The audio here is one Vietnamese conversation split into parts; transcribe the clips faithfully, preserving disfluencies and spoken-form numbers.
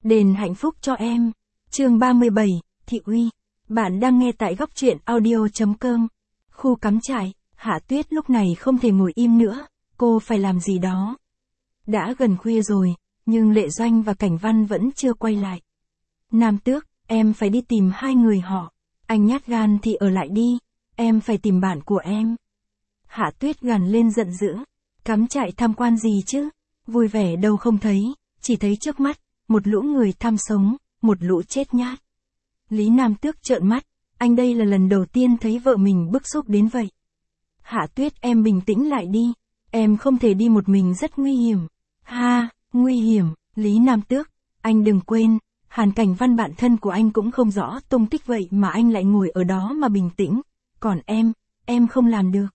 Đền hạnh phúc cho em. Chương ba mươi bảy, Thị uy. Bạn đang nghe tại góc truyện audio.com. Khu cắm trại, Hạ Tuyết lúc này không thể ngồi im nữa, cô phải làm gì đó. Đã gần khuya rồi, nhưng Lệ Doanh và Cảnh Văn vẫn chưa quay lại. Nam Tước, em phải đi tìm hai người họ. Anh nhát gan thì ở lại đi, em phải tìm bạn của em. Hạ Tuyết gằn lên giận dữ. Cắm trại tham quan gì chứ? Vui vẻ đâu không thấy, chỉ thấy trước mắt, một lũ người tham sống, một lũ chết nhát. Lý Nam Tước trợn mắt, anh đây là lần đầu tiên thấy vợ mình bức xúc đến vậy. Hạ Tuyết, em bình tĩnh lại đi, em không thể đi một mình, rất nguy hiểm. Ha, nguy hiểm, Lý Nam Tước, anh đừng quên, Hàn Cảnh Văn bạn thân của anh cũng không rõ tung tích, vậy mà anh lại ngồi ở đó mà bình tĩnh, còn em, em không làm được.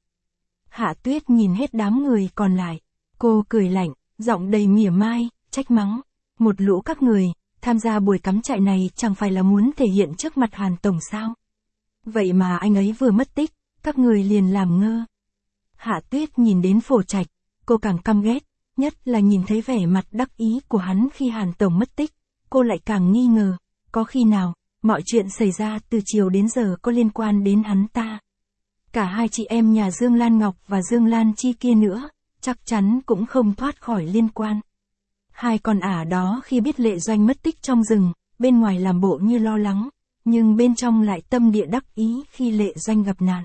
Hạ Tuyết nhìn hết đám người còn lại, cô cười lạnh, giọng đầy mỉa mai, trách mắng. Một lũ các người, tham gia buổi cắm trại này chẳng phải là muốn thể hiện trước mặt Hàn Tổng sao? Vậy mà anh ấy vừa mất tích, các người liền làm ngơ. Hạ Tuyết nhìn đến Phổ Trạch, cô càng căm ghét, nhất là nhìn thấy vẻ mặt đắc ý của hắn khi Hàn Tổng mất tích, cô lại càng nghi ngờ, có khi nào, mọi chuyện xảy ra từ chiều đến giờ có liên quan đến hắn ta. Cả hai chị em nhà Dương Lan Ngọc và Dương Lan Chi kia nữa, chắc chắn cũng không thoát khỏi liên quan. Hai con ả đó khi biết Lệ Doanh mất tích trong rừng, bên ngoài làm bộ như lo lắng, nhưng bên trong lại tâm địa đắc ý khi Lệ Doanh gặp nạn.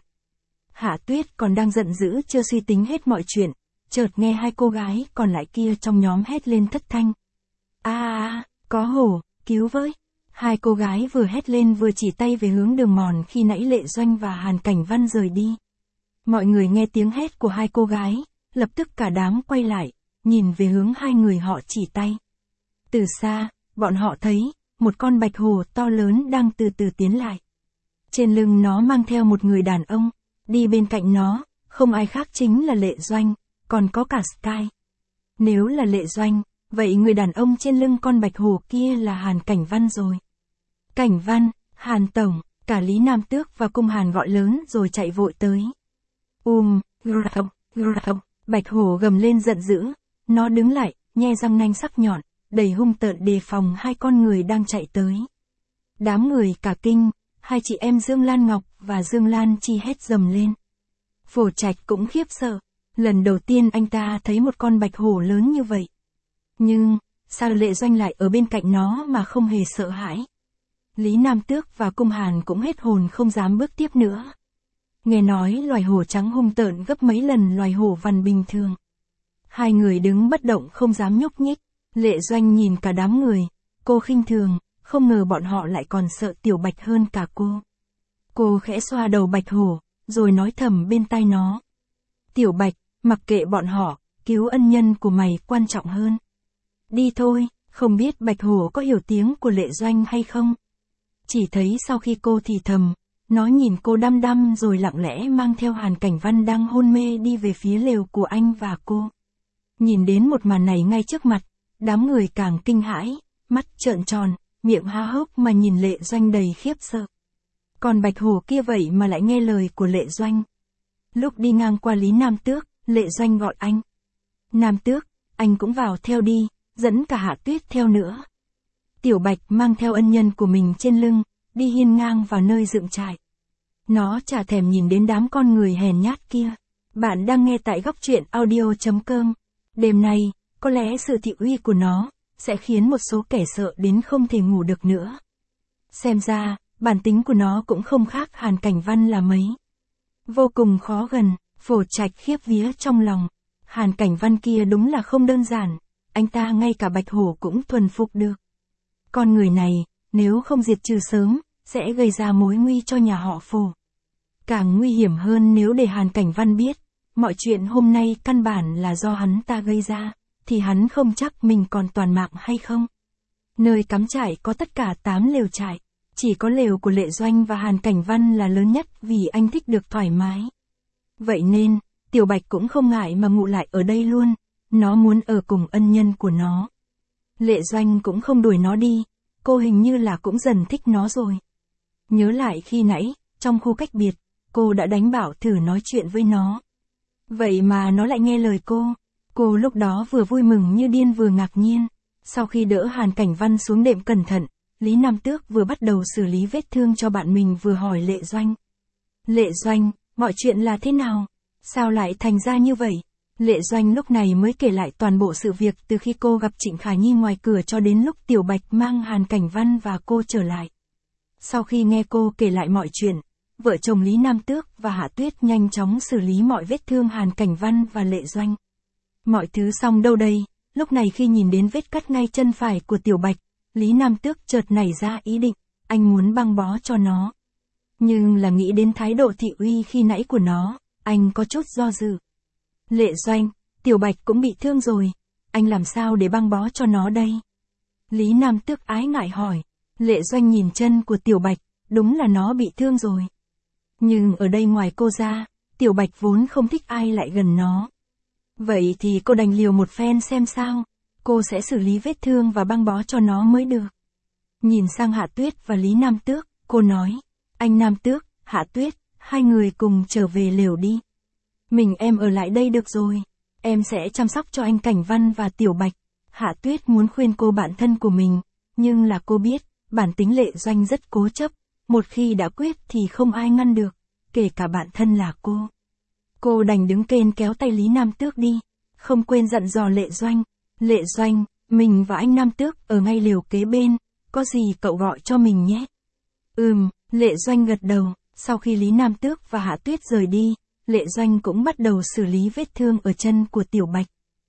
Hạ Tuyết còn đang giận dữ chưa suy tính hết mọi chuyện, chợt nghe hai cô gái còn lại kia trong nhóm hét lên thất thanh. A a, có hổ, cứu với. Hai cô gái vừa hét lên vừa chỉ tay về hướng đường mòn khi nãy Lệ Doanh và Hàn Cảnh Văn rời đi. Mọi người nghe tiếng hét của hai cô gái, lập tức cả đám quay lại, nhìn về hướng hai người họ chỉ tay. Từ xa, bọn họ thấy, một con bạch hổ to lớn đang từ từ tiến lại. Trên lưng nó mang theo một người đàn ông, đi bên cạnh nó, không ai khác chính là Lệ Doanh, còn có cả Sky. Nếu là Lệ Doanh, vậy người đàn ông trên lưng con bạch hổ kia là Hàn Cảnh Văn rồi. Cảnh Văn, Hàn Tổng, cả Lý Nam Tước và cung Hàn gọi lớn rồi chạy vội tới. Um, grau, grau, bạch hổ gầm lên giận dữ, nó đứng lại, nhe răng nanh sắc nhọn, đầy hung tợn đề phòng hai con người đang chạy tới. Đám người cả kinh, hai chị em Dương Lan Ngọc và Dương Lan Chi hét dầm lên. Phổ Trạch cũng khiếp sợ, lần đầu tiên anh ta thấy một con bạch hổ lớn như vậy. Nhưng, sao Lệ Doanh lại ở bên cạnh nó mà không hề sợ hãi? Lý Nam Tước và cung Hàn cũng hết hồn không dám bước tiếp nữa. Nghe nói loài hổ trắng hung tợn gấp mấy lần loài hổ vằn bình thường. Hai người đứng bất động không dám nhúc nhích, Lệ Doanh nhìn cả đám người, cô khinh thường, không ngờ bọn họ lại còn sợ tiểu bạch hơn cả cô. Cô khẽ xoa đầu bạch hổ, rồi nói thầm bên tai nó. Tiểu bạch, mặc kệ bọn họ, cứu ân nhân của mày quan trọng hơn. Đi thôi, không biết bạch hổ có hiểu tiếng của Lệ Doanh hay không? Chỉ thấy sau khi cô thì thầm, nó nhìn cô đăm đăm rồi lặng lẽ mang theo Hàn Cảnh Văn đang hôn mê đi về phía lều của anh và cô. Nhìn đến một màn này ngay trước mặt, đám người càng kinh hãi, mắt trợn tròn, miệng há hốc mà nhìn Lệ Doanh đầy khiếp sợ. Còn bạch hổ kia vậy mà lại nghe lời của Lệ Doanh. Lúc đi ngang qua Lý Nam Tước, Lệ Doanh gọi anh. Nam Tước, anh cũng vào theo đi, dẫn cả Hạ Tuyết theo nữa. Tiểu bạch mang theo ân nhân của mình trên lưng, đi hiên ngang vào nơi dựng trại. Nó chả thèm nhìn đến đám con người hèn nhát kia. Bạn đang nghe tại góc truyện audio.com. Đêm nay, có lẽ sự thị uy của nó sẽ khiến một số kẻ sợ đến không thể ngủ được nữa. Xem ra, bản tính của nó cũng không khác Hàn Cảnh Văn là mấy. Vô cùng khó gần, Phổ Trạch khiếp vía trong lòng. Hàn Cảnh Văn kia đúng là không đơn giản, anh ta ngay cả bạch hổ cũng thuần phục được. Con người này, nếu không diệt trừ sớm, sẽ gây ra mối nguy cho nhà họ Phổ. Càng nguy hiểm hơn nếu để Hàn Cảnh Văn biết, mọi chuyện hôm nay căn bản là do hắn ta gây ra, thì hắn không chắc mình còn toàn mạng hay không. Nơi cắm trại có tất cả tám lều trại, chỉ có lều của Lệ Doanh và Hàn Cảnh Văn là lớn nhất vì anh thích được thoải mái. Vậy nên, Tiểu Bạch cũng không ngại mà ngủ lại ở đây luôn, nó muốn ở cùng ân nhân của nó. Lệ Doanh cũng không đuổi nó đi, cô hình như là cũng dần thích nó rồi. Nhớ lại khi nãy, trong khu cách biệt, cô đã đánh bảo thử nói chuyện với nó. Vậy mà nó lại nghe lời cô, cô lúc đó vừa vui mừng như điên vừa ngạc nhiên. Sau khi đỡ Hàn Cảnh Văn xuống đệm cẩn thận, Lý Nam Tước vừa bắt đầu xử lý vết thương cho bạn mình vừa hỏi Lệ Doanh. Lệ Doanh, mọi chuyện là thế nào? Sao lại thành ra như vậy? Lệ Doanh lúc này mới kể lại toàn bộ sự việc từ khi cô gặp Trịnh Khả Nhi ngoài cửa cho đến lúc Tiểu Bạch mang Hàn Cảnh Văn và cô trở lại. Sau khi nghe cô kể lại mọi chuyện, vợ chồng Lý Nam Tước và Hạ Tuyết nhanh chóng xử lý mọi vết thương Hàn Cảnh Văn và Lệ Doanh. Mọi thứ xong đâu đây, lúc này khi nhìn đến vết cắt ngay chân phải của Tiểu Bạch, Lý Nam Tước chợt nảy ra ý định, anh muốn băng bó cho nó. Nhưng là nghĩ đến thái độ thị uy khi nãy của nó, anh có chút do dự. Lệ Doanh, Tiểu Bạch cũng bị thương rồi, anh làm sao để băng bó cho nó đây? Lý Nam Tước ái ngại hỏi. Lệ Doanh nhìn chân của Tiểu Bạch, đúng là nó bị thương rồi. Nhưng ở đây ngoài cô ra, Tiểu Bạch vốn không thích ai lại gần nó. Vậy thì cô đành liều một phen xem sao, cô sẽ xử lý vết thương và băng bó cho nó mới được. Nhìn sang Hạ Tuyết và Lý Nam Tước, cô nói, anh Nam Tước, Hạ Tuyết, hai người cùng trở về lều đi. Mình em ở lại đây được rồi, em sẽ chăm sóc cho anh Cảnh Văn và Tiểu Bạch. Hạ Tuyết muốn khuyên cô bạn thân của mình, nhưng là cô biết, bản tính Lệ Doanh rất cố chấp, một khi đã quyết thì không ai ngăn được, kể cả bạn thân là cô. Cô đành đứng kên kéo tay Lý Nam Tước đi, không quên dặn dò Lệ Doanh. Lệ Doanh, mình và anh Nam Tước ở ngay lều kế bên, có gì cậu gọi cho mình nhé. Ừm, Lệ Doanh gật đầu, sau khi Lý Nam Tước và Hạ Tuyết rời đi, Lệ Doanh cũng bắt đầu xử lý vết thương ở chân của Tiểu Bạch.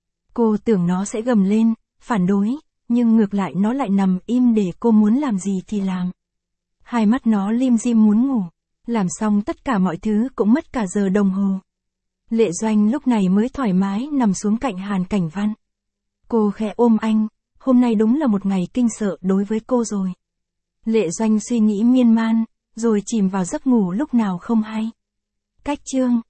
Cô tưởng nó sẽ gầm lên, phản đối, nhưng ngược lại nó lại nằm im để cô muốn làm gì thì làm. Hai mắt nó lim dim muốn ngủ, làm xong tất cả mọi thứ cũng mất cả giờ đồng hồ. Lệ Doanh lúc này mới thoải mái nằm xuống cạnh Hàn Cảnh Văn. Cô khẽ ôm anh, hôm nay đúng là một ngày kinh sợ đối với cô rồi. Lệ Doanh suy nghĩ miên man, rồi chìm vào giấc ngủ lúc nào không hay. Cách chương